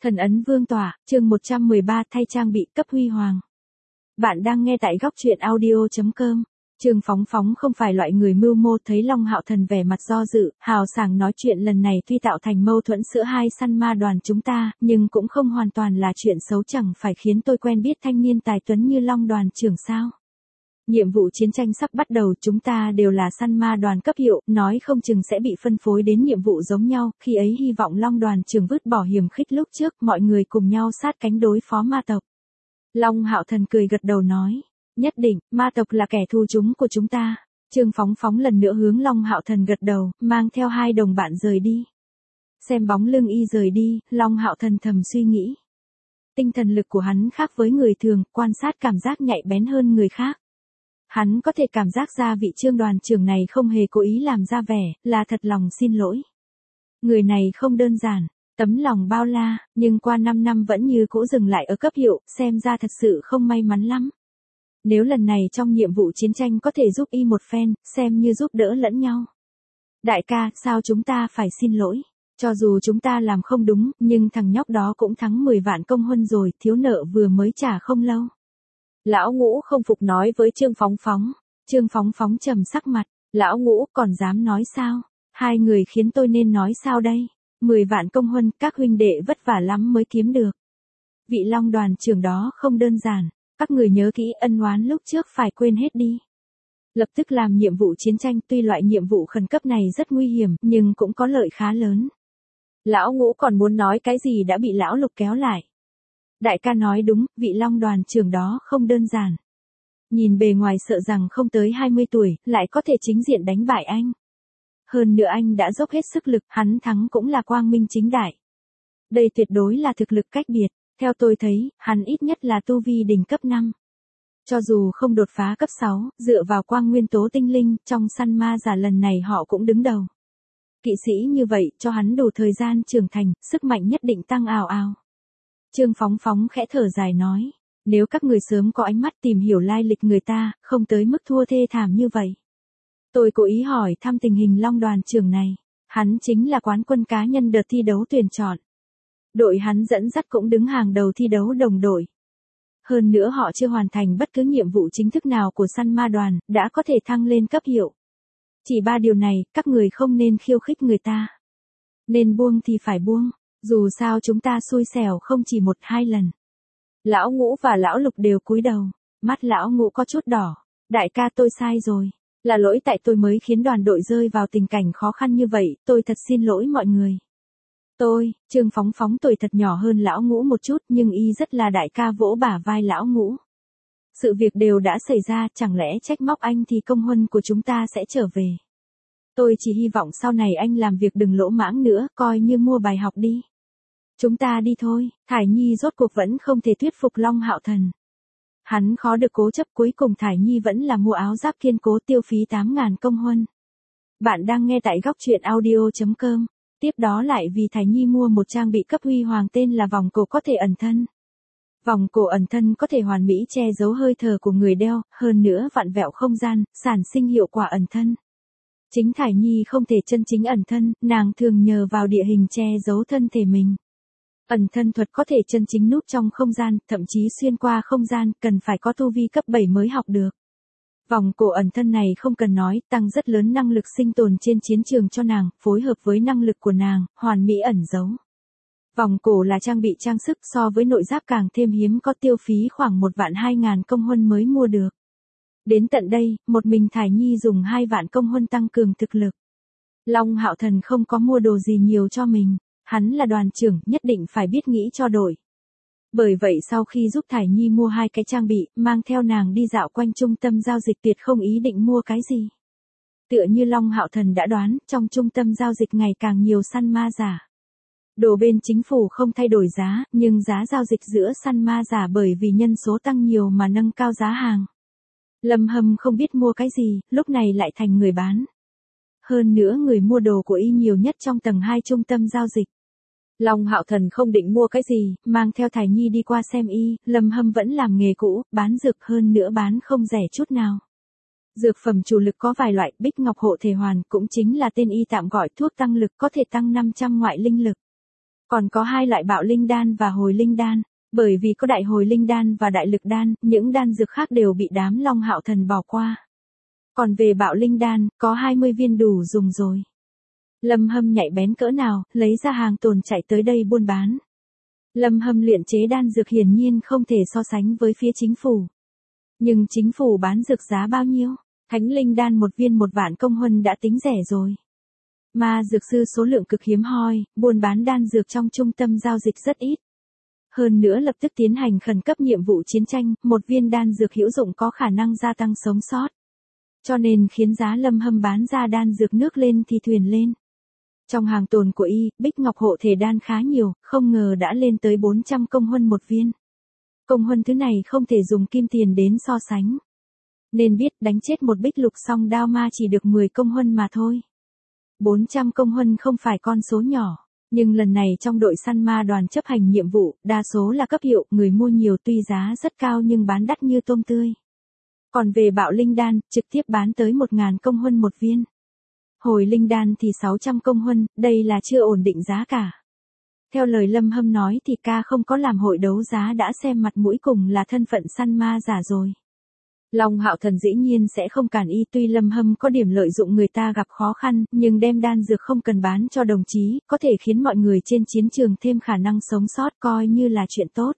Thần ấn vương tỏa, chương 113 thay trang bị cấp huy hoàng. Bạn đang nghe tại góc truyện audio.com. Trương Phóng Phóng không phải loại người mưu mô, thấy Long Hạo Thần vẻ mặt do dự, hào sảng nói chuyện lần này tuy tạo thành mâu thuẫn giữa hai săn ma đoàn chúng ta, nhưng cũng không hoàn toàn là chuyện xấu, chẳng phải khiến tôi quen biết thanh niên tài tuấn như Long đoàn trưởng sao. Nhiệm vụ chiến tranh sắp bắt đầu, chúng ta đều là săn ma đoàn cấp hiệu, nói không chừng sẽ bị phân phối đến nhiệm vụ giống nhau, khi ấy hy vọng Long đoàn trưởng vứt bỏ hiềm khích lúc trước, mọi người cùng nhau sát cánh đối phó ma tộc. Long Hạo Thần cười gật đầu nói, nhất định, ma tộc là kẻ thù chúng của chúng ta. Trương Phóng Phóng lần nữa hướng Long Hạo Thần gật đầu, mang theo hai đồng bạn rời đi. Xem bóng lưng y rời đi, Long Hạo Thần thầm suy nghĩ. Tinh thần lực của hắn khác với người thường, quan sát cảm giác nhạy bén hơn người khác. Hắn có thể cảm giác ra vị Trương đoàn trưởng này không hề cố ý làm ra vẻ, là thật lòng xin lỗi. Người này không đơn giản, tấm lòng bao la, nhưng qua 5 năm vẫn như cũ dừng lại ở cấp hiệu, xem ra thật sự không may mắn lắm. Nếu lần này trong nhiệm vụ chiến tranh có thể giúp y một phen, xem như giúp đỡ lẫn nhau. Đại ca, sao chúng ta phải xin lỗi? Cho dù chúng ta làm không đúng, nhưng thằng nhóc đó cũng thắng 10 vạn công huân rồi, thiếu nợ vừa mới trả không lâu. Lão Ngũ không phục nói với Trương Phóng Phóng. Trương Phóng Phóng trầm sắc mặt, Lão Ngũ còn dám nói sao? Hai người khiến tôi nên nói sao đây? 10 vạn công huân, các huynh đệ vất vả lắm mới kiếm được. Vị Long đoàn trưởng đó không đơn giản, các người nhớ kỹ ân oán lúc trước phải quên hết đi. Lập tức làm nhiệm vụ chiến tranh, tuy loại nhiệm vụ khẩn cấp này rất nguy hiểm, nhưng cũng có lợi khá lớn. Lão Ngũ còn muốn nói cái gì đã bị Lão Lục kéo lại. Đại ca nói đúng, vị Long đoàn trưởng đó không đơn giản. Nhìn bề ngoài sợ rằng không tới 20 tuổi, lại có thể chính diện đánh bại anh. Hơn nữa anh đã dốc hết sức lực, hắn thắng cũng là quang minh chính đại. Đây tuyệt đối là thực lực cách biệt, theo tôi thấy, hắn ít nhất là tu vi đỉnh cấp 5. Cho dù không đột phá cấp 6, dựa vào quang nguyên tố tinh linh, trong săn ma giả lần này họ cũng đứng đầu. Kỵ sĩ như vậy, cho hắn đủ thời gian trưởng thành, sức mạnh nhất định tăng ào ào. Trương Phóng Phóng khẽ thở dài nói, nếu các người sớm có ánh mắt tìm hiểu lai lịch người ta, không tới mức thua thê thảm như vậy. Tôi cố ý hỏi thăm tình hình Long đoàn trưởng này, hắn chính là quán quân cá nhân đợt thi đấu tuyển chọn. Đội hắn dẫn dắt cũng đứng hàng đầu thi đấu đồng đội. Hơn nữa họ chưa hoàn thành bất cứ nhiệm vụ chính thức nào của săn ma đoàn, đã có thể thăng lên cấp hiệu. Chỉ 3 điều này, các người không nên khiêu khích người ta. Nên buông thì phải buông. Dù sao chúng ta xui xẻo không chỉ 1-2 lần. Lão Ngũ và Lão Lục đều cúi đầu. Mắt Lão Ngũ có chút đỏ. Đại ca, tôi sai rồi. Là lỗi tại tôi mới khiến đoàn đội rơi vào tình cảnh khó khăn như vậy. Tôi thật xin lỗi mọi người. Trương Phóng Phóng tuổi thật nhỏ hơn Lão Ngũ một chút, nhưng y rất là đại ca vỗ bả vai Lão Ngũ. Sự việc đều đã xảy ra, chẳng lẽ trách móc anh thì công huân của chúng ta sẽ trở về. Tôi chỉ hy vọng sau này anh làm việc đừng lỗ mãng nữa, coi như mua bài học đi. Chúng ta đi thôi. Thải Nhi rốt cuộc vẫn không thể thuyết phục Long Hạo Thần. Hắn khó được cố chấp, cuối cùng Thải Nhi vẫn là mua áo giáp kiên cố tiêu phí 8.000 công huân. Bạn đang nghe tại góc truyện audio.com. Tiếp đó lại vì Thải Nhi mua một trang bị cấp huy hoàng tên là vòng cổ có thể ẩn thân. Vòng cổ ẩn thân có thể hoàn mỹ che giấu hơi thở của người đeo, hơn nữa vặn vẹo không gian, sản sinh hiệu quả ẩn thân. Chính Thải Nhi không thể chân chính ẩn thân, nàng thường nhờ vào địa hình che giấu thân thể mình. Ẩn thân thuật có thể chân chính núp trong không gian, thậm chí xuyên qua không gian, cần phải có tu vi cấp 7 mới học được. Vòng cổ ẩn thân này không cần nói, tăng rất lớn năng lực sinh tồn trên chiến trường cho nàng, phối hợp với năng lực của nàng, hoàn mỹ ẩn giấu. Vòng cổ là trang bị trang sức, so với nội giáp càng thêm hiếm, có tiêu phí khoảng 1.200.000 công huân mới mua được. Đến tận đây, một mình Thải Nhi dùng 2 vạn công huân tăng cường thực lực. Long Hạo Thần không có mua đồ gì nhiều cho mình, hắn là đoàn trưởng, nhất định phải biết nghĩ cho đội. Bởi vậy sau khi giúp Thải Nhi mua 2 cái trang bị, mang theo nàng đi dạo quanh trung tâm giao dịch, tuyệt không ý định mua cái gì. Tựa như Long Hạo Thần đã đoán, trong trung tâm giao dịch ngày càng nhiều săn ma giả. Đồ bên chính phủ không thay đổi giá, nhưng giá giao dịch giữa săn ma giả bởi vì nhân số tăng nhiều mà nâng cao giá hàng. Lâm Hâm không biết mua cái gì, lúc này lại thành người bán. Hơn nữa người mua đồ của y nhiều nhất trong tầng 2 trung tâm giao dịch. Long Hạo Thần không định mua cái gì, mang theo Thải Nhi đi qua xem y, Lâm Hâm vẫn làm nghề cũ, bán dược, hơn nữa bán không rẻ chút nào. Dược phẩm chủ lực có vài loại, Bích Ngọc Hộ Thể Hoàn cũng chính là tên y tạm gọi thuốc tăng lực, có thể tăng 500 ngoại linh lực. Còn có hai loại bạo linh đan và hồi linh đan. Bởi vì có đại hồi linh đan và đại lực đan, những đan dược khác đều bị đám Long Hạo Thần bỏ qua. Còn về bạo linh đan, có 20 viên đủ dùng rồi. Lâm Hâm nhạy bén cỡ nào, lấy ra hàng tồn chạy tới đây buôn bán. Lâm Hâm luyện chế đan dược hiển nhiên không thể so sánh với phía chính phủ. Nhưng chính phủ bán dược giá bao nhiêu? Thánh linh đan một viên 1 vạn công huân đã tính rẻ rồi. Ma dược sư số lượng cực hiếm hoi, buôn bán đan dược trong trung tâm giao dịch rất ít. Hơn nữa lập tức tiến hành khẩn cấp nhiệm vụ chiến tranh, 1 viên đan dược hữu dụng có khả năng gia tăng sống sót. Cho nên khiến giá Lâm Hâm bán ra đan dược nước lên thì thuyền lên. Trong hàng tồn của y, Bích Ngọc hộ thể đan khá nhiều, không ngờ đã lên tới 400 công huân 1 viên. Công huân thứ này không thể dùng kim tiền đến so sánh. Nên biết đánh chết một bích lục song đao ma chỉ được 10 công huân mà thôi. 400 công huân không phải con số nhỏ. Nhưng lần này trong đội săn ma đoàn chấp hành nhiệm vụ, đa số là cấp hiệu, người mua nhiều tuy giá rất cao nhưng bán đắt như tôm tươi. Còn về bạo linh đan, trực tiếp bán tới 1.000 công huân 1 viên. Hồi linh đan thì 600 công huân, đây là chưa ổn định giá cả. Theo lời Lâm Hâm nói thì ca không có làm hội đấu giá đã xem mặt mũi cùng là thân phận săn ma giả rồi. Long Hạo Thần dĩ nhiên sẽ không cản y, tuy Lâm Hâm có điểm lợi dụng người ta gặp khó khăn, nhưng đem đan dược không cần bán cho đồng chí, có thể khiến mọi người trên chiến trường thêm khả năng sống sót coi như là chuyện tốt.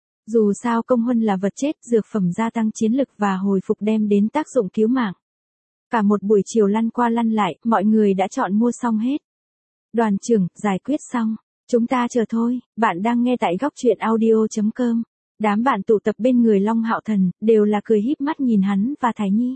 Dù sao công huân là vật chết, dược phẩm gia tăng chiến lực và hồi phục đem đến tác dụng cứu mạng. Cả một buổi chiều lăn qua lăn lại, mọi người đã chọn mua xong hết. Đoàn trưởng, giải quyết xong. Chúng ta chờ thôi, bạn đang nghe tại góc truyện audio.com. Đám bạn tụ tập bên người Long Hạo Thần, đều là cười híp mắt nhìn hắn và Thái Nhi.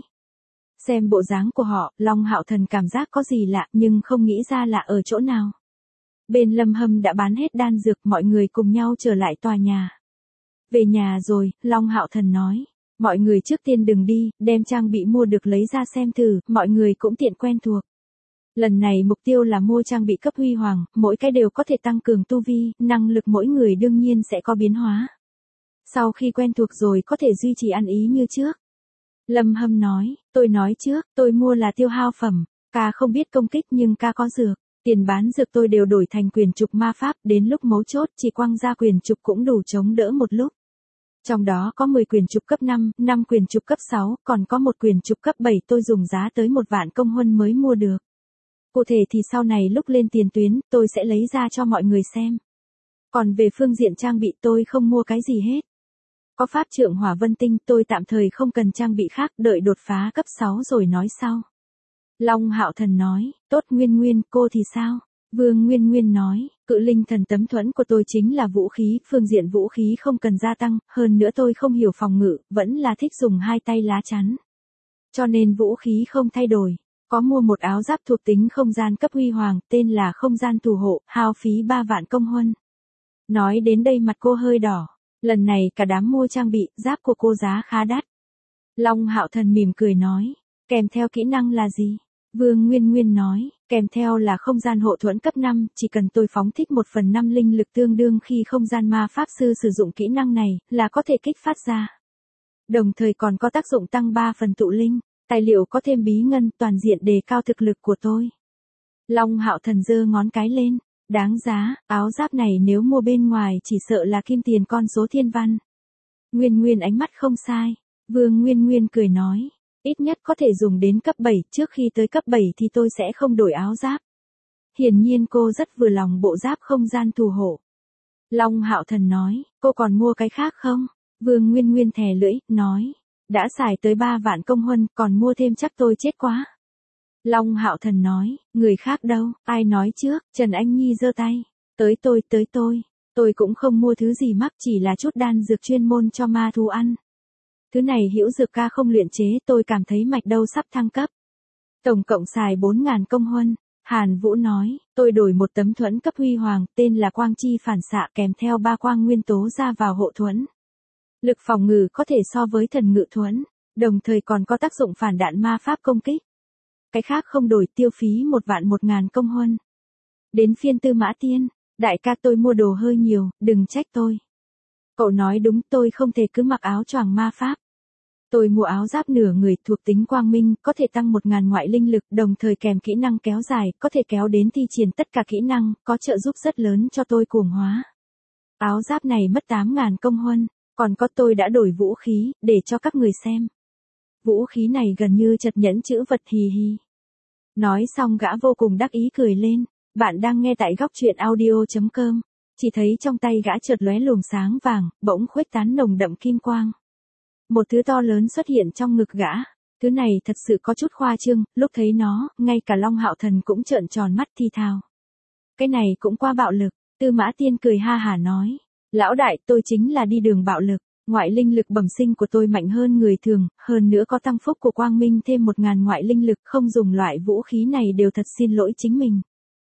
Xem bộ dáng của họ, Long Hạo Thần cảm giác có gì lạ nhưng không nghĩ ra lạ ở chỗ nào. Bên Lâm Hâm đã bán hết đan dược, mọi người cùng nhau trở lại tòa nhà. Về nhà rồi, Long Hạo Thần nói. Mọi người trước tiên đừng đi, đem trang bị mua được lấy ra xem thử, mọi người cũng tiện quen thuộc. Lần này mục tiêu là mua trang bị cấp huy hoàng, mỗi cái đều có thể tăng cường tu vi, năng lực mỗi người đương nhiên sẽ có biến hóa. Sau khi quen thuộc rồi có thể duy trì ăn ý như trước. Lâm Hâm nói, tôi nói trước, tôi mua là tiêu hao phẩm, ca không biết công kích nhưng ca có dược. Tiền bán dược tôi đều đổi thành quyền trục ma pháp, đến lúc mấu chốt chỉ quăng ra quyền trục cũng đủ chống đỡ một lúc. Trong đó có 10 quyền trục cấp 5, 5 quyền trục cấp 6, còn có một quyền trục cấp 7 tôi dùng giá tới 1 vạn công huân mới mua được. Cụ thể thì sau này lúc lên tiền tuyến, tôi sẽ lấy ra cho mọi người xem. Còn về phương diện trang bị tôi không mua cái gì hết. Có pháp trượng hỏa vân tinh tôi tạm thời không cần trang bị khác, đợi đột phá cấp 6 rồi nói sau. Long Hạo Thần nói, tốt Nguyên Nguyên, cô thì sao? Vương Nguyên Nguyên nói, cự linh thần tấm thuẫn của tôi chính là vũ khí, phương diện vũ khí không cần gia tăng, hơn nữa tôi không hiểu phòng ngự, vẫn là thích dùng 2 tay lá chắn. Cho nên vũ khí không thay đổi. Có mua một áo giáp thuộc tính không gian cấp huy hoàng, tên là không gian thủ hộ, hao phí 3 vạn công huân. Nói đến đây mặt cô hơi đỏ. Lần này cả đám mua trang bị, giáp của cô giá khá đắt. Long Hạo Thần mỉm cười nói, kèm theo kỹ năng là gì? Vương Nguyên Nguyên nói, kèm theo là không gian hộ thuẫn cấp 5, chỉ cần tôi phóng thích 1/5 linh lực tương đương khi không gian ma pháp sư sử dụng kỹ năng này, là có thể kích phát ra. Đồng thời còn có tác dụng tăng 3 phần tụ linh, tài liệu có thêm bí ngân, toàn diện đề cao thực lực của tôi. Long Hạo Thần giơ ngón cái lên, đáng giá, áo giáp này nếu mua bên ngoài chỉ sợ là kim tiền con số thiên văn. Nguyên Nguyên ánh mắt không sai, Vương Nguyên Nguyên cười nói. Ít nhất có thể dùng đến cấp 7, trước khi tới cấp 7 thì tôi sẽ không đổi áo giáp. Hiển nhiên cô rất vừa lòng bộ giáp không gian thủ hộ. Long Hạo Thần nói, cô còn mua cái khác không? Vương Nguyên Nguyên thè lưỡi, nói, đã xài tới 3 vạn công huân, còn mua thêm chắc tôi chết quá. Long Hạo Thần nói, người khác đâu, ai nói trước, Trần Anh Nhi giơ tay, tới tôi cũng không mua thứ gì mắc, chỉ là chút đan dược chuyên môn cho ma thú ăn. Thứ này hữu dược ca không luyện chế, tôi cảm thấy mạch đâu sắp thăng cấp. Tổng cộng xài 4.000 công huân. Hàn Vũ nói, tôi đổi một tấm thuẫn cấp huy hoàng, tên là quang chi phản xạ kèm theo 3 quang nguyên tố ra vào hộ thuẫn. Lực phòng ngự có thể so với thần ngự thuẫn, đồng thời còn có tác dụng phản đạn ma pháp công kích. Cái khác không đổi, tiêu phí 1 vạn 1.000 công huân. Đến phiên Tư Mã Tiên, đại ca tôi mua đồ hơi nhiều, đừng trách tôi. Cậu nói đúng, tôi không thể cứ mặc áo choàng ma pháp. Tôi mua áo giáp nửa người thuộc tính quang minh, có thể tăng 1.000 ngoại linh lực, đồng thời kèm kỹ năng kéo dài, có thể kéo đến thi triển tất cả kỹ năng, có trợ giúp rất lớn cho tôi cuồng hóa. Áo giáp này mất 8.000 công huân, còn có tôi đã đổi vũ khí, để cho các người xem. Vũ khí này gần như chật nhẫn chữ vật hì hì. Nói xong gã vô cùng đắc ý cười lên. Bạn đang nghe tại góc truyện audio.com. Chỉ thấy trong tay gã chợt lóe luồng sáng vàng, bỗng khuếch tán nồng đậm kim quang. Một thứ to lớn xuất hiện trong ngực gã. Thứ này thật sự có chút khoa trương, lúc thấy nó, ngay cả Long Hạo Thần cũng trợn tròn mắt thi thào. Cái này cũng quá bạo lực. Tư Mã Tiên cười ha hả nói. Lão đại, tôi chính là đi đường bạo lực. Ngoại linh lực bẩm sinh của tôi mạnh hơn người thường, hơn nữa có tăng phúc của quang minh thêm 1.000 ngoại linh lực, không dùng loại vũ khí này đều thật xin lỗi chính mình.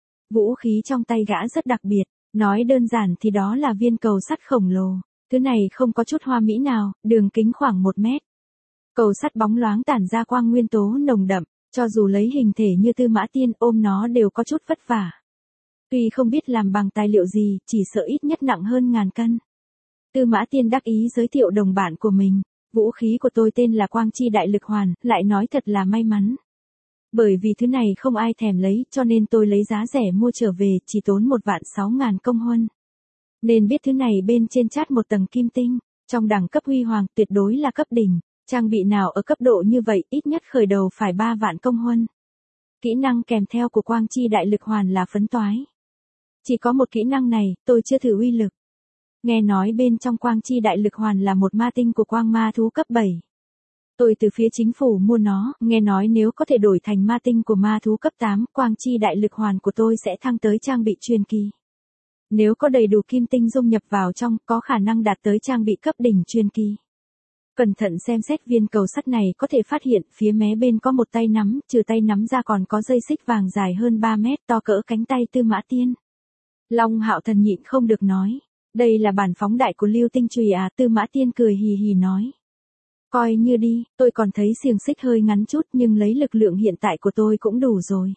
Vũ khí trong tay gã rất đặc biệt, nói đơn giản thì đó là viên cầu sắt khổng lồ. Thứ này không có chút hoa mỹ nào, đường kính khoảng 1 mét. Cầu sắt bóng loáng tản ra quang nguyên tố nồng đậm, cho dù lấy hình thể như Tư Mã Tiên ôm nó đều có chút vất vả. Tuy không biết làm bằng tài liệu gì, chỉ sợ ít nhất nặng hơn 1000 cân. Tư Mã Tiên đắc ý giới thiệu đồng bạn của mình. Vũ khí của tôi tên là Quang Chi Đại Lực Hoàn, lại nói thật là may mắn. Bởi vì thứ này không ai thèm lấy, cho nên tôi lấy giá rẻ mua trở về, chỉ tốn 1.600.000 công huân. Nên biết thứ này bên trên chát một tầng kim tinh, trong đẳng cấp huy hoàng tuyệt đối là cấp đỉnh. Trang bị nào ở cấp độ như vậy ít nhất khởi đầu phải 3 vạn công huân. Kỹ năng kèm theo của Quang Chi Đại Lực Hoàn là phấn toái. Chỉ có một kỹ năng này, tôi chưa thử uy lực. Nghe nói bên trong Quang Chi Đại Lực Hoàn là một ma tinh của quang ma thú cấp 7. Tôi từ phía chính phủ mua nó, nghe nói nếu có thể đổi thành ma tinh của ma thú cấp 8, Quang Chi Đại Lực Hoàn của tôi sẽ thăng tới trang bị truyền kỳ. Nếu có đầy đủ kim tinh dung nhập vào trong, có khả năng đạt tới trang bị cấp đỉnh truyền kỳ. Cẩn thận xem xét viên cầu sắt này có thể phát hiện phía mé bên có một tay nắm, trừ tay nắm ra còn có dây xích vàng dài hơn 3 mét to cỡ cánh tay Tư Mã Tiên. Long Hạo Thần nhịn không được nói. Đây là bản phóng đại của Lưu Tinh Chùy à? Tư Mã Tiên cười hì hì nói. Coi như đi, tôi còn thấy xiềng xích hơi ngắn chút nhưng lấy lực lượng hiện tại của tôi cũng đủ rồi.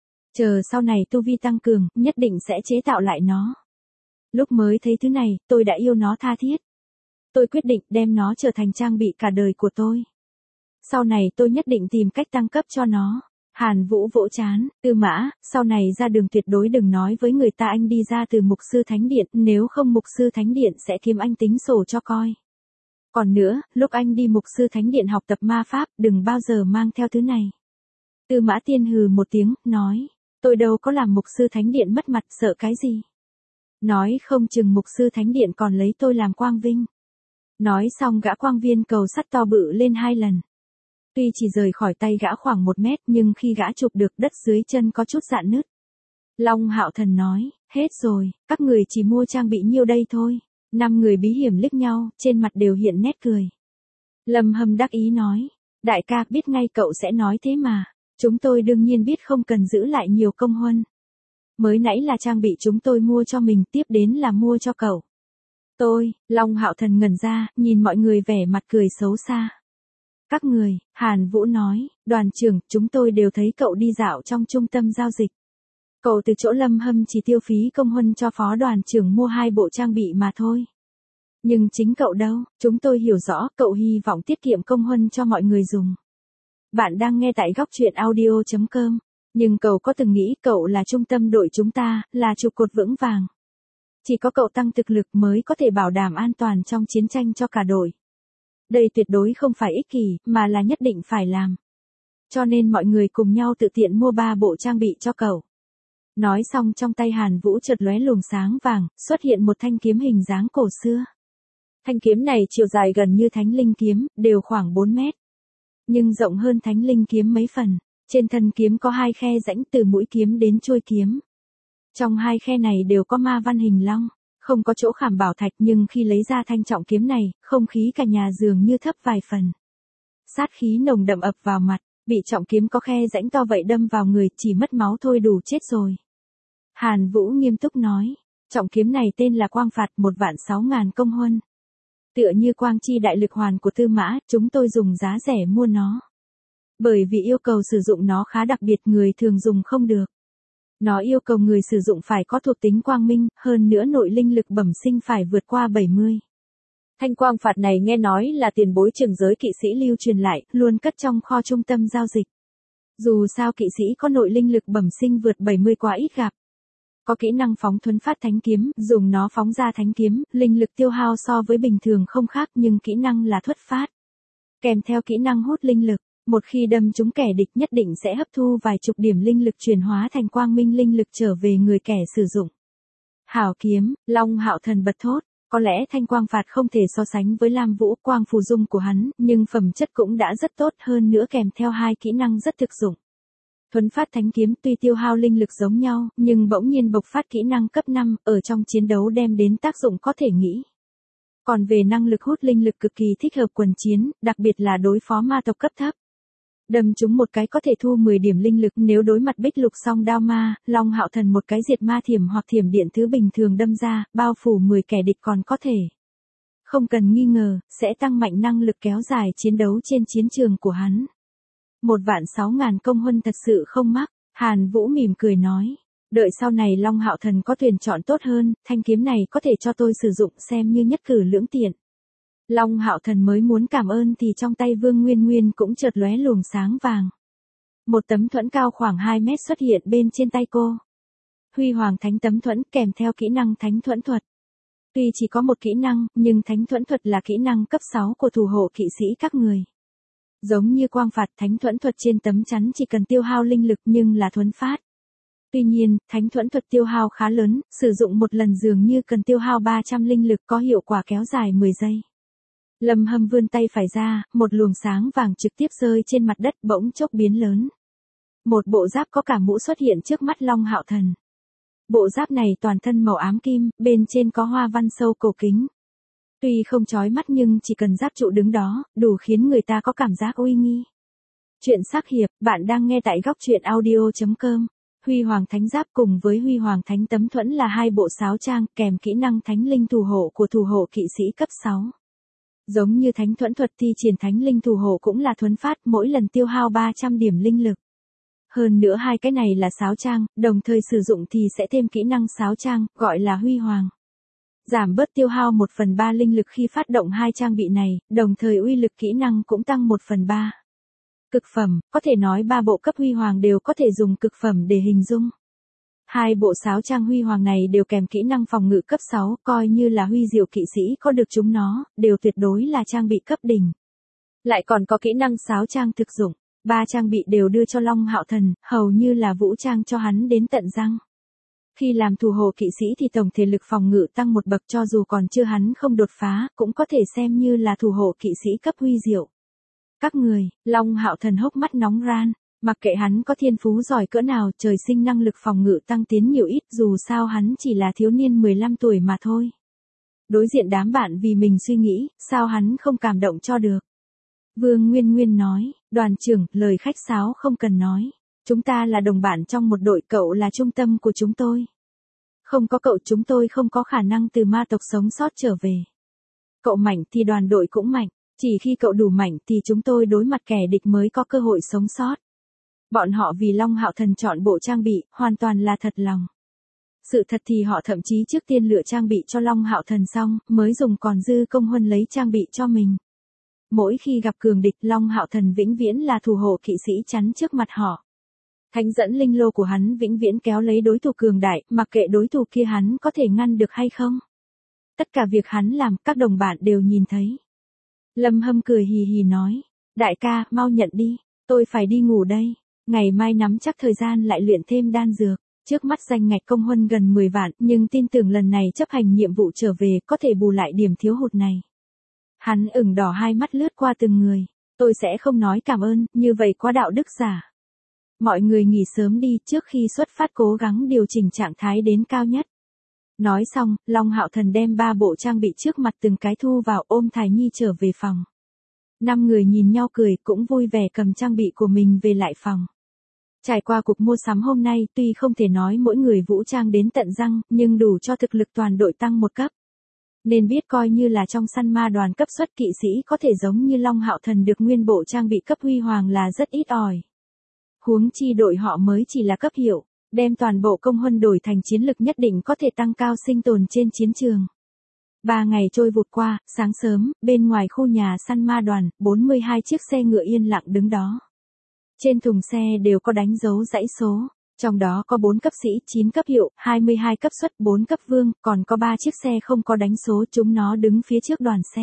Chờ sau này tu vi tăng cường, nhất định sẽ chế tạo lại nó. Lúc mới thấy thứ này, tôi đã yêu nó tha thiết. Tôi quyết định đem nó trở thành trang bị cả đời của tôi. Sau này tôi nhất định tìm cách tăng cấp cho nó. Hàn Vũ vỗ chán, Tư Mã, sau này ra đường tuyệt đối đừng nói với người ta anh đi ra từ Mục Sư Thánh Điện, nếu không Mục Sư Thánh Điện sẽ kiếm anh tính sổ cho coi. Còn nữa, lúc anh đi Mục Sư Thánh Điện học tập ma pháp, đừng bao giờ mang theo thứ này. Tư Mã Tiên hừ một tiếng, nói, tôi đâu có làm Mục Sư Thánh Điện mất mặt, sợ cái gì. Nói không chừng Mục Sư Thánh Điện còn lấy tôi làm quang vinh. Nói xong gã quang viên cầu sắt to bự lên 2 lần. Tuy chỉ rời khỏi tay gã khoảng 1 mét nhưng khi gã chụp được đất dưới chân có chút rạn nứt. Long Hạo Thần nói, hết rồi, các người chỉ mua trang bị nhiêu đây thôi. 5 người bí hiểm liếc nhau, trên mặt đều hiện nét cười. Lâm Hâm đắc ý nói, đại ca biết ngay cậu sẽ nói thế mà, chúng tôi đương nhiên biết không cần giữ lại nhiều công huân. Mới nãy là trang bị chúng tôi mua cho mình, tiếp đến là mua cho cậu. Tôi, Long Hạo Thần ngẩn ra, nhìn mọi người vẻ mặt cười xấu xa. Các người, Hàn Vũ nói, đoàn trưởng, chúng tôi đều thấy cậu đi dạo trong trung tâm giao dịch. Cậu từ chỗ Lâm Hâm chỉ tiêu phí công huân cho phó đoàn trưởng mua 2 bộ trang bị mà thôi. Nhưng chính cậu đâu, chúng tôi hiểu rõ, cậu hy vọng tiết kiệm công huân cho mọi người dùng. Bạn đang nghe tại góc truyện audio.com, nhưng cậu có từng nghĩ cậu là trung tâm đội chúng ta, là trụ cột vững vàng. Chỉ có cậu tăng thực lực mới có thể bảo đảm an toàn trong chiến tranh cho cả đội. Đây tuyệt đối không phải ích kỷ, mà là nhất định phải làm. Cho nên mọi người cùng nhau tự tiện mua 3 bộ trang bị cho cậu. Nói xong trong tay Hàn Vũ chợt lóe luồng sáng vàng, xuất hiện một thanh kiếm hình dáng cổ xưa. Thanh kiếm này chiều dài gần như Thánh Linh kiếm, đều khoảng 4 mét. Nhưng rộng hơn Thánh Linh kiếm mấy phần. Trên thân kiếm có 2 khe rãnh từ mũi kiếm đến chuôi kiếm. Trong 2 khe này đều có ma văn hình long. Không có chỗ khảm bảo thạch nhưng khi lấy ra thanh trọng kiếm này, không khí cả nhà dường như thấp vài phần. Sát khí nồng đậm ập vào mặt, bị trọng kiếm có khe rãnh to vậy đâm vào người chỉ mất máu thôi đủ chết rồi. Hàn Vũ nghiêm túc nói, trọng kiếm này tên là Quang Phạt 1.600.000 công huân. Tựa như Quang Chi Đại Lực Hoàn của Tư Mã, chúng tôi dùng giá rẻ mua nó. Bởi vì yêu cầu sử dụng nó khá đặc biệt người thường dùng không được. Nó yêu cầu người sử dụng phải có thuộc tính quang minh, hơn nữa nội linh lực bẩm sinh phải vượt qua 70. Thanh quang phạt này nghe nói là tiền bối Trường giới kỵ sĩ lưu truyền lại, luôn cất trong kho trung tâm giao dịch. Dù sao kỵ sĩ có nội linh lực bẩm sinh vượt 70 quá ít gặp. Có kỹ năng phóng thuấn phát thánh kiếm, dùng nó phóng ra thánh kiếm, linh lực tiêu hao so với bình thường không khác nhưng kỹ năng là thuất phát. Kèm theo kỹ năng hút linh lực, một khi đâm trúng kẻ địch nhất định sẽ hấp thu vài chục điểm linh lực chuyển hóa thành quang minh linh lực trở về người kẻ sử dụng. Hảo kiếm, Long Hạo Thần bật thốt, có lẽ thanh quang phạt không thể so sánh với Lam Vũ quang phù dung của hắn, nhưng phẩm chất cũng đã rất tốt hơn nữa kèm theo hai kỹ năng rất thực dụng. Thuấn phát thánh kiếm tuy tiêu hao linh lực giống nhau, nhưng bỗng nhiên bộc phát kỹ năng cấp 5, ở trong chiến đấu đem đến tác dụng có thể nghĩ. Còn về năng lực hút linh lực cực kỳ thích hợp quần chiến, đặc biệt là đối phó ma tộc cấp thấp. Đâm chúng một cái có thể thu 10 điểm linh lực, nếu đối mặt bích lục song đao ma, Long Hạo Thần một cái diệt ma thiểm hoặc thiểm điện thứ bình thường đâm ra, bao phủ 10 kẻ địch còn có thể. Không cần nghi ngờ, sẽ tăng mạnh năng lực kéo dài chiến đấu trên chiến trường của hắn. 1.600.000 công huân thật sự không mắc, Hàn Vũ mỉm cười nói. Đợi sau này Long Hạo Thần có tuyển chọn tốt hơn, thanh kiếm này có thể cho tôi sử dụng xem như nhất cử lưỡng tiện. Long Hạo Thần mới muốn cảm ơn thì trong tay Vương Nguyên Nguyên cũng chợt lóe luồng sáng vàng. Một tấm thuẫn cao khoảng 2 mét xuất hiện bên trên tay cô. Huy Hoàng Thánh tấm thuẫn kèm theo kỹ năng Thánh thuẫn thuật. Tuy chỉ có một kỹ năng, nhưng Thánh thuẫn thuật là kỹ năng cấp 6 của thủ hộ kỵ sĩ các người. Giống như quang phạt, Thánh thuẫn thuật trên tấm chắn chỉ cần tiêu hao linh lực nhưng là thuấn phát. Tuy nhiên, Thánh thuẫn thuật tiêu hao khá lớn, sử dụng một lần dường như cần tiêu hao 300 linh lực có hiệu quả kéo dài 10 giây. Lâm Hâm vươn tay phải ra, một luồng sáng vàng trực tiếp rơi trên mặt đất bỗng chốc biến lớn. Một bộ giáp có cả mũ xuất hiện trước mắt Long Hạo Thần. Bộ giáp này toàn thân màu ám kim, bên trên có hoa văn sâu cổ kính. Tuy không chói mắt nhưng chỉ cần giáp trụ đứng đó, đủ khiến người ta có cảm giác uy nghi. Chuyện sắc hiệp, bạn đang nghe tại góc truyện audio.com. Huy Hoàng Thánh Giáp cùng với Huy Hoàng Thánh Tấm Thuẫn là hai bộ sáo trang kèm kỹ năng Thánh Linh Thủ Hộ của thủ hộ kỵ sĩ cấp 6. Giống như Thánh Thuẫn thuật thi triển Thánh Linh Thủ Hộ cũng là thuấn phát, mỗi lần tiêu hao 300 điểm linh lực. Hơn nữa hai cái này là sáo trang, đồng thời sử dụng thì sẽ thêm kỹ năng sáo trang, gọi là Huy Hoàng. Giảm bớt tiêu hao 1/3 linh lực khi phát động hai trang bị này, đồng thời uy lực kỹ năng cũng tăng 1/3. Cực phẩm, có thể nói 3 bộ cấp Huy Hoàng đều có thể dùng cực phẩm để hình dung. Hai bộ sáo trang Huy Hoàng này đều kèm kỹ năng phòng ngự cấp 6, coi như là huy diệu kỵ sĩ có được chúng nó, đều tuyệt đối là trang bị cấp đỉnh. Lại còn có kỹ năng sáo trang thực dụng, 3 trang bị đều đưa cho Long Hạo Thần, hầu như là vũ trang cho hắn đến tận răng. Khi làm thủ hộ kỵ sĩ thì tổng thể lực phòng ngự tăng một bậc, cho dù còn chưa hắn không đột phá, cũng có thể xem như là thủ hộ kỵ sĩ cấp huy diệu. Các người, Long Hạo Thần hốc mắt nóng ran, mặc kệ hắn có thiên phú giỏi cỡ nào, trời sinh năng lực phòng ngự tăng tiến nhiều ít, dù sao hắn chỉ là thiếu niên 15 tuổi mà thôi. Đối diện đám bạn vì mình suy nghĩ, sao hắn không cảm động cho được. Vương Nguyên Nguyên nói, đoàn trưởng, lời khách sáo không cần nói. Chúng ta là đồng bạn trong một đội, cậu là trung tâm của chúng tôi. Không có cậu chúng tôi không có khả năng từ ma tộc sống sót trở về. Cậu mạnh thì đoàn đội cũng mạnh, chỉ khi cậu đủ mạnh thì chúng tôi đối mặt kẻ địch mới có cơ hội sống sót. Bọn họ vì Long Hạo Thần chọn bộ trang bị, hoàn toàn là thật lòng. Sự thật thì họ thậm chí trước tiên lựa trang bị cho Long Hạo Thần xong, mới dùng còn dư công huân lấy trang bị cho mình. Mỗi khi gặp cường địch, Long Hạo Thần vĩnh viễn là thủ hộ kỵ sĩ chắn trước mặt họ. Thánh dẫn linh lô của hắn vĩnh viễn kéo lấy đối thủ cường đại, mặc kệ đối thủ kia hắn có thể ngăn được hay không. Tất cả việc hắn làm, các đồng bạn đều nhìn thấy. Lâm Hâm cười hì hì nói, đại ca, mau nhận đi, tôi phải đi ngủ đây. Ngày mai nắm chắc thời gian lại luyện thêm đan dược. Trước mắt danh ngạch công huân gần 10 vạn, nhưng tin tưởng lần này chấp hành nhiệm vụ trở về có thể bù lại điểm thiếu hụt này. Hắn ửng đỏ hai mắt lướt qua từng người. Tôi sẽ không nói cảm ơn, như vậy quá đạo đức giả. Mọi người nghỉ sớm đi, trước khi xuất phát cố gắng điều chỉnh trạng thái đến cao nhất. Nói xong, Long Hạo Thần đem 3 bộ trang bị trước mặt từng cái thu vào, ôm Thải Nhi trở về phòng. 5 người nhìn nhau cười, cũng vui vẻ cầm trang bị của mình về lại phòng. Trải qua cuộc mua sắm hôm nay, tuy không thể nói mỗi người vũ trang đến tận răng, nhưng đủ cho thực lực toàn đội tăng một cấp. Nên biết coi như là trong săn ma đoàn cấp xuất kỵ sĩ có thể giống như Long Hạo Thần được nguyên bộ trang bị cấp huy hoàng là rất ít ỏi. Huống chi đội họ mới chỉ là cấp hiệu, đem toàn bộ công huân đổi thành chiến lực nhất định có thể tăng cao sinh tồn trên chiến trường. 3 ngày trôi vụt qua, sáng sớm, bên ngoài khu nhà săn ma đoàn, 42 chiếc xe ngựa yên lặng đứng đó. Trên thùng xe đều có đánh dấu dãy số, trong đó có 4 cấp sĩ, 9 cấp hiệu, 22 cấp xuất, 4 cấp vương, còn có 3 chiếc xe không có đánh số, chúng nó đứng phía trước đoàn xe.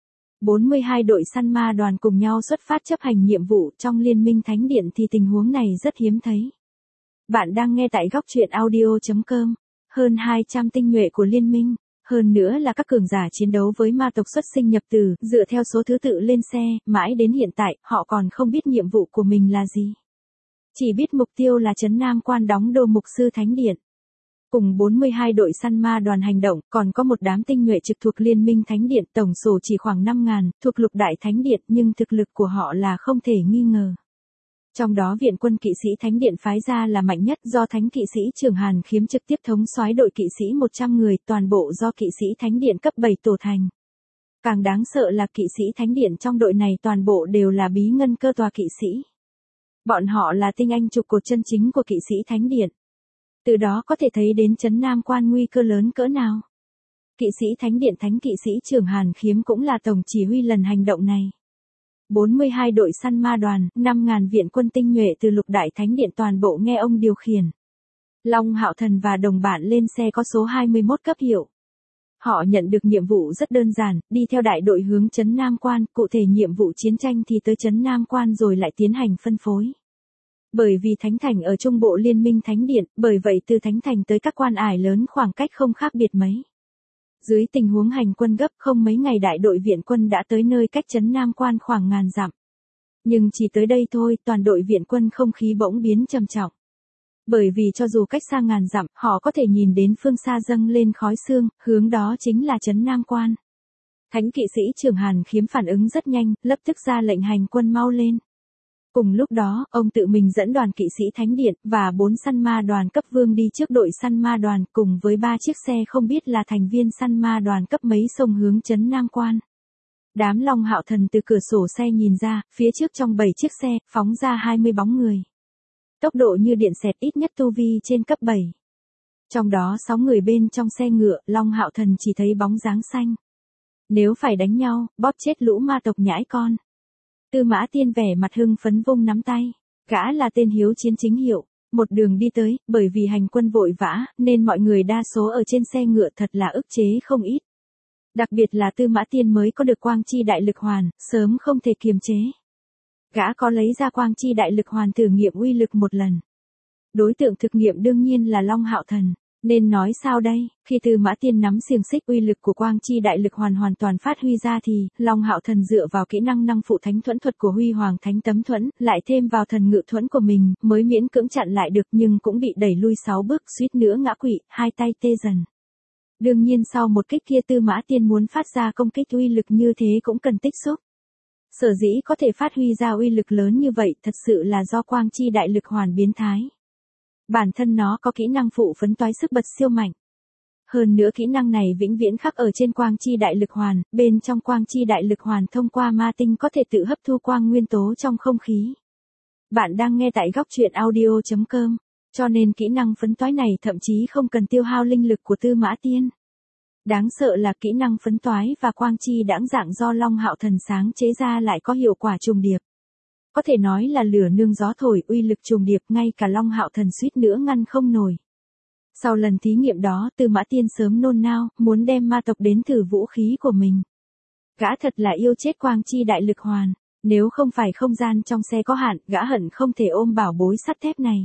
42 đội săn ma đoàn cùng nhau xuất phát chấp hành nhiệm vụ trong Liên minh Thánh Điện thì tình huống này rất hiếm thấy. Bạn đang nghe tại góc truyện audio.com. Hơn 200 tinh nhuệ của Liên minh, hơn nữa là các cường giả chiến đấu với ma tộc xuất sinh nhập tử, dựa theo số thứ tự lên xe, mãi đến hiện tại, họ còn không biết nhiệm vụ của mình là gì. Chỉ biết mục tiêu là trấn Nam Quan đóng đô mục sư Thánh Điện. Cùng 42 đội săn ma đoàn hành động, còn có một đám tinh nhuệ trực thuộc Liên minh Thánh Điện, tổng số chỉ khoảng 5.000, thuộc lục đại Thánh Điện, nhưng thực lực của họ là không thể nghi ngờ. Trong đó viện quân kỵ sĩ Thánh Điện phái ra là mạnh nhất, do Thánh kỵ sĩ trưởng Hàn Khiếm trực tiếp thống soái đội kỵ sĩ 100 người, toàn bộ do kỵ sĩ Thánh Điện cấp 7 tổ thành. Càng đáng sợ là kỵ sĩ Thánh Điện trong đội này toàn bộ đều là bí ngân cơ tòa kỵ sĩ. Bọn họ là tinh anh trụ cột chân chính của kỵ sĩ Thánh Điện. Từ đó có thể thấy đến trấn Nam Quan nguy cơ lớn cỡ nào. Kỵ sĩ Thánh Điện Thánh kỵ sĩ trưởng Hàn Khiếm cũng là tổng chỉ huy lần hành động này. 42 đội săn ma đoàn, 5.000 viện quân tinh nhuệ từ lục đại Thánh Điện toàn bộ nghe ông điều khiển. Long Hạo Thần và đồng bạn lên xe có số 21 cấp hiệu. Họ nhận được nhiệm vụ rất đơn giản, đi theo đại đội hướng trấn Nam Quan, cụ thể nhiệm vụ chiến tranh thì tới trấn Nam Quan rồi lại tiến hành phân phối. Bởi vì Thánh Thành ở trung bộ Liên minh Thánh Điện, bởi vậy từ Thánh Thành tới các quan ải lớn khoảng cách không khác biệt mấy. Dưới tình huống hành quân gấp không mấy ngày đại đội viện quân đã tới nơi cách trấn Nam Quan khoảng ngàn dặm. Nhưng chỉ tới đây thôi, toàn đội viện quân không khí bỗng biến trầm trọng. Bởi vì cho dù cách xa ngàn dặm, họ có thể nhìn đến phương xa dâng lên khói sương, hướng đó chính là trấn Nam Quan. Thánh kỵ sĩ trưởng Hàn Khiếm phản ứng rất nhanh, lập tức ra lệnh hành quân mau lên. Cùng lúc đó, ông tự mình dẫn đoàn kỵ sĩ Thánh Điện và 4 săn ma đoàn cấp vương đi trước đội săn ma đoàn cùng với 3 chiếc xe không biết là thành viên săn ma đoàn cấp mấy xông hướng trấn Nam Quan. Đám Long Hạo Thần từ cửa sổ xe nhìn ra, phía trước trong 7 chiếc xe, phóng ra 20 bóng người. Tốc độ như điện xẹt, ít nhất tu vi trên cấp 7. Trong đó 6 người bên trong xe ngựa, Long Hạo Thần chỉ thấy bóng dáng xanh. Nếu phải đánh nhau, bóp chết lũ ma tộc nhãi con. Tư Mã Tiên vẻ mặt hưng phấn vung nắm tay. Gã là tên hiếu chiến chính hiệu. Một đường đi tới, bởi vì hành quân vội vã, nên mọi người đa số ở trên xe ngựa thật là ức chế không ít. Đặc biệt là Tư Mã Tiên mới có được quang chi đại lực hoàn, sớm không thể kiềm chế. Gã có lấy ra quang chi đại lực hoàn thử nghiệm uy lực một lần. Đối tượng thực nghiệm đương nhiên là Long Hạo Thần. Nên nói sao đây, khi Tư Mã Tiên nắm xiềng xích uy lực của quang chi đại lực hoàn toàn phát huy ra thì, Long Hạo Thần dựa vào kỹ năng năng phụ thánh thuẫn thuật của Huy Hoàng Thánh Tấm Thuẫn, lại thêm vào thần ngự thuẫn của mình, mới miễn cưỡng chặn lại được nhưng cũng bị đẩy lui 6 bước suýt nữa ngã quỵ, hai tay tê dần. Đương nhiên sau một kích kia Tư Mã Tiên muốn phát ra công kích uy lực như thế cũng cần tích xúc. Sở dĩ có thể phát huy ra uy lực lớn như vậy thật sự là do quang chi đại lực hoàn biến thái. Bản thân nó có kỹ năng phụ phấn toái sức bật siêu mạnh. Hơn nữa kỹ năng này vĩnh viễn khắc ở trên quang chi đại lực hoàn, bên trong quang chi đại lực hoàn thông qua ma tinh có thể tự hấp thu quang nguyên tố trong không khí. Bạn đang nghe tại góc truyện audio.com, cho nên kỹ năng phấn toái này thậm chí không cần tiêu hao linh lực của Tư Mã Tiên. Đáng sợ là kỹ năng phấn toái và quang chi đãng dạng do Long Hạo Thần sáng chế ra lại có hiệu quả trùng điệp. Có thể nói là lửa nương gió thổi, uy lực trùng điệp, ngay cả Long Hạo Thần suýt nữa ngăn không nổi. Sau lần thí nghiệm đó, Tư Mã Tiên sớm nôn nao, muốn đem ma tộc đến thử vũ khí của mình. Gã thật là yêu chết quang chi đại lực hoàn, nếu không phải không gian trong xe có hạn, gã hận không thể ôm bảo bối sắt thép này.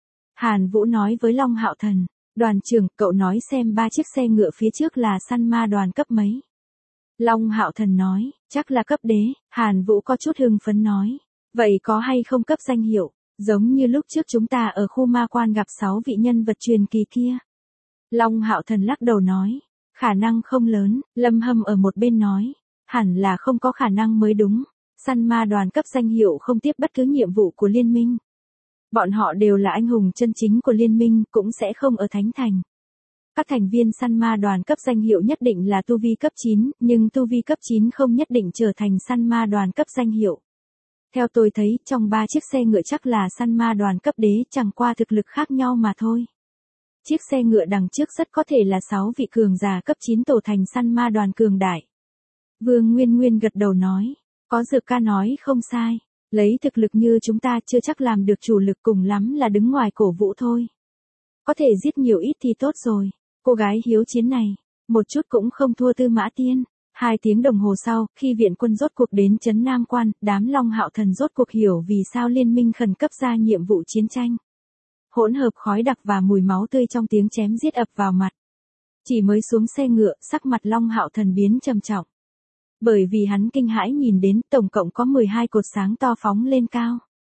Hàn Vũ nói với Long Hạo Thần, đoàn trưởng, cậu nói xem 3 chiếc xe ngựa phía trước là săn ma đoàn cấp mấy. Long Hạo Thần nói, chắc là cấp đế. Hàn Vũ có chút hưng phấn nói, vậy có hay không cấp danh hiệu, giống như lúc trước chúng ta ở khu ma quan gặp 6 vị nhân vật truyền kỳ kia. Long Hạo Thần lắc đầu nói, khả năng không lớn. Lâm Hâm ở một bên nói, hẳn là không có khả năng mới đúng. Săn ma đoàn cấp danh hiệu không tiếp bất cứ nhiệm vụ của liên minh. Bọn họ đều là anh hùng chân chính của liên minh, cũng sẽ không ở Thánh Thành. Các thành viên săn ma đoàn cấp danh hiệu nhất định là tu vi cấp 9, nhưng tu vi cấp 9 không nhất định trở thành săn ma đoàn cấp danh hiệu. Theo tôi thấy, trong 3 chiếc xe ngựa chắc là săn ma đoàn cấp đế, chẳng qua thực lực khác nhau mà thôi. Chiếc xe ngựa đằng trước rất có thể là 6 vị cường giả cấp 9 tổ thành săn ma đoàn cường đại. Vương Nguyên Nguyên gật đầu nói, có Dược ca nói không sai, lấy thực lực như chúng ta chưa chắc làm được chủ lực, cùng lắm là đứng ngoài cổ vũ thôi. Có thể giết nhiều ít thì tốt rồi, cô gái hiếu chiến này, một chút cũng không thua Tư Mã Tiên. 2 tiếng đồng hồ sau, khi viện quân rốt cuộc đến trấn Nam Quan, đám Long Hạo Thần rốt cuộc hiểu vì sao liên minh khẩn cấp ra nhiệm vụ chiến tranh. Hỗn hợp khói đặc và mùi máu tươi trong tiếng chém giết ập vào mặt. Chỉ mới xuống xe ngựa, sắc mặt Long Hạo Thần biến trầm trọng. Bởi vì hắn kinh hãi nhìn đến tổng cộng có 12 cột sáng to phóng lên cao.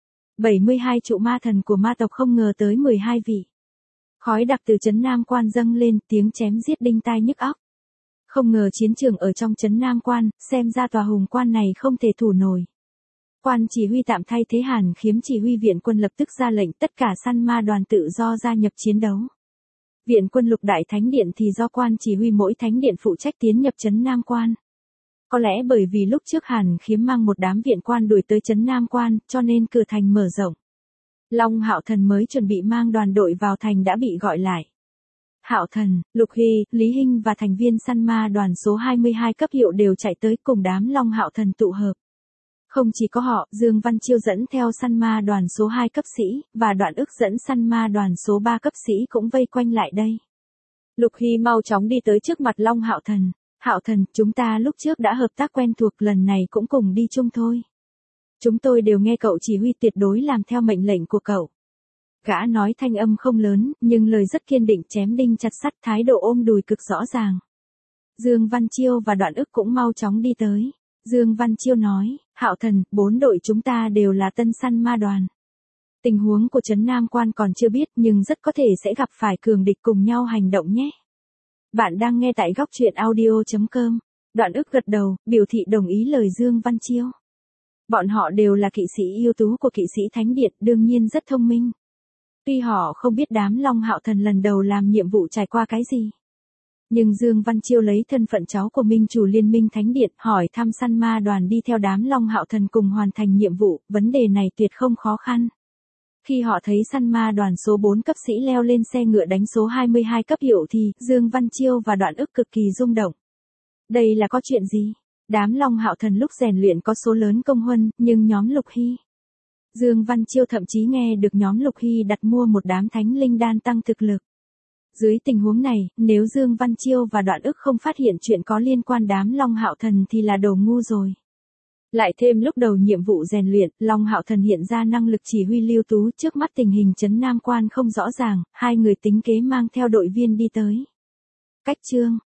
72 trụ ma thần của ma tộc, không ngờ tới 12 vị. Khói đặc từ trấn Nam Quan dâng lên, tiếng chém giết đinh tai nhức óc. Không ngờ chiến trường ở trong trấn Nam Quan, xem ra tòa hùng quan này không thể thủ nổi. Quan chỉ huy tạm thay thế Hàn Khiếm chỉ huy viện quân lập tức ra lệnh tất cả săn ma đoàn tự do gia nhập chiến đấu. Viện quân Lục Đại Thánh Điện thì do quan chỉ huy mỗi thánh điện phụ trách tiến nhập trấn Nam Quan. Có lẽ bởi vì lúc trước Hàn Khiếm mang một đám viện quan đuổi tới trấn Nam Quan, cho nên cửa thành mở rộng. Long Hạo Thần mới chuẩn bị mang đoàn đội vào thành đã bị gọi lại. Hạo Thần, Lục Hy, Lý Hinh và thành viên săn ma đoàn số 22 cấp hiệu đều chạy tới cùng đám Long Hạo Thần tụ hợp. Không chỉ có họ, Dương Văn Chiêu dẫn theo săn ma đoàn số 2 cấp sĩ, và Đoạn Ức dẫn săn ma đoàn số 3 cấp sĩ cũng vây quanh lại đây. Lục Hy mau chóng đi tới trước mặt Long Hạo Thần. Hạo Thần, chúng ta lúc trước đã hợp tác quen thuộc, lần này cũng cùng đi chung thôi. Chúng tôi đều nghe cậu chỉ huy, tuyệt đối làm theo mệnh lệnh của cậu. Gã nói thanh âm không lớn, nhưng lời rất kiên định, chém đinh chặt sắt, thái độ ôm đùi cực rõ ràng. Dương Văn Chiêu và Đoạn Ức cũng mau chóng đi tới. Dương Văn Chiêu nói, Hạo Thần, 4 đội chúng ta đều là tân săn ma đoàn. Tình huống của trấn Nam Quan còn chưa biết, nhưng rất có thể sẽ gặp phải cường địch, cùng nhau hành động nhé. Bạn đang nghe tại góc truyện audio.com. Đoạn Ức gật đầu, biểu thị đồng ý lời Dương Văn Chiêu. Bọn họ đều là kỵ sĩ ưu tú của kỵ sĩ Thánh Điện, đương nhiên rất thông minh. Tuy họ không biết đám Long Hạo Thần lần đầu làm nhiệm vụ trải qua cái gì. Nhưng Dương Văn Chiêu lấy thân phận cháu của Minh chủ Liên minh Thánh Điện, hỏi thăm săn ma đoàn đi theo đám Long Hạo Thần cùng hoàn thành nhiệm vụ, vấn đề này tuyệt không khó khăn. Khi họ thấy săn ma đoàn số 4 cấp sĩ leo lên xe ngựa đánh số 22 cấp hiệu thì Dương Văn Chiêu và Đoạn Ức cực kỳ rung động. Đây là có chuyện gì? Đám Long Hạo Thần lúc rèn luyện có số lớn công huân, nhưng nhóm Lục Hy. Dương Văn Chiêu thậm chí nghe được nhóm Lục Hy đặt mua một đám thánh linh đan tăng thực lực. Dưới tình huống này, nếu Dương Văn Chiêu và Đoạn Ức không phát hiện chuyện có liên quan đám Long Hạo Thần thì là đồ ngu rồi. Lại thêm lúc đầu nhiệm vụ rèn luyện, Long Hạo Thần hiện ra năng lực chỉ huy lưu tú, trước mắt tình hình trấn Nam Quan không rõ ràng, hai người tính kế mang theo đội viên đi tới. Cách chương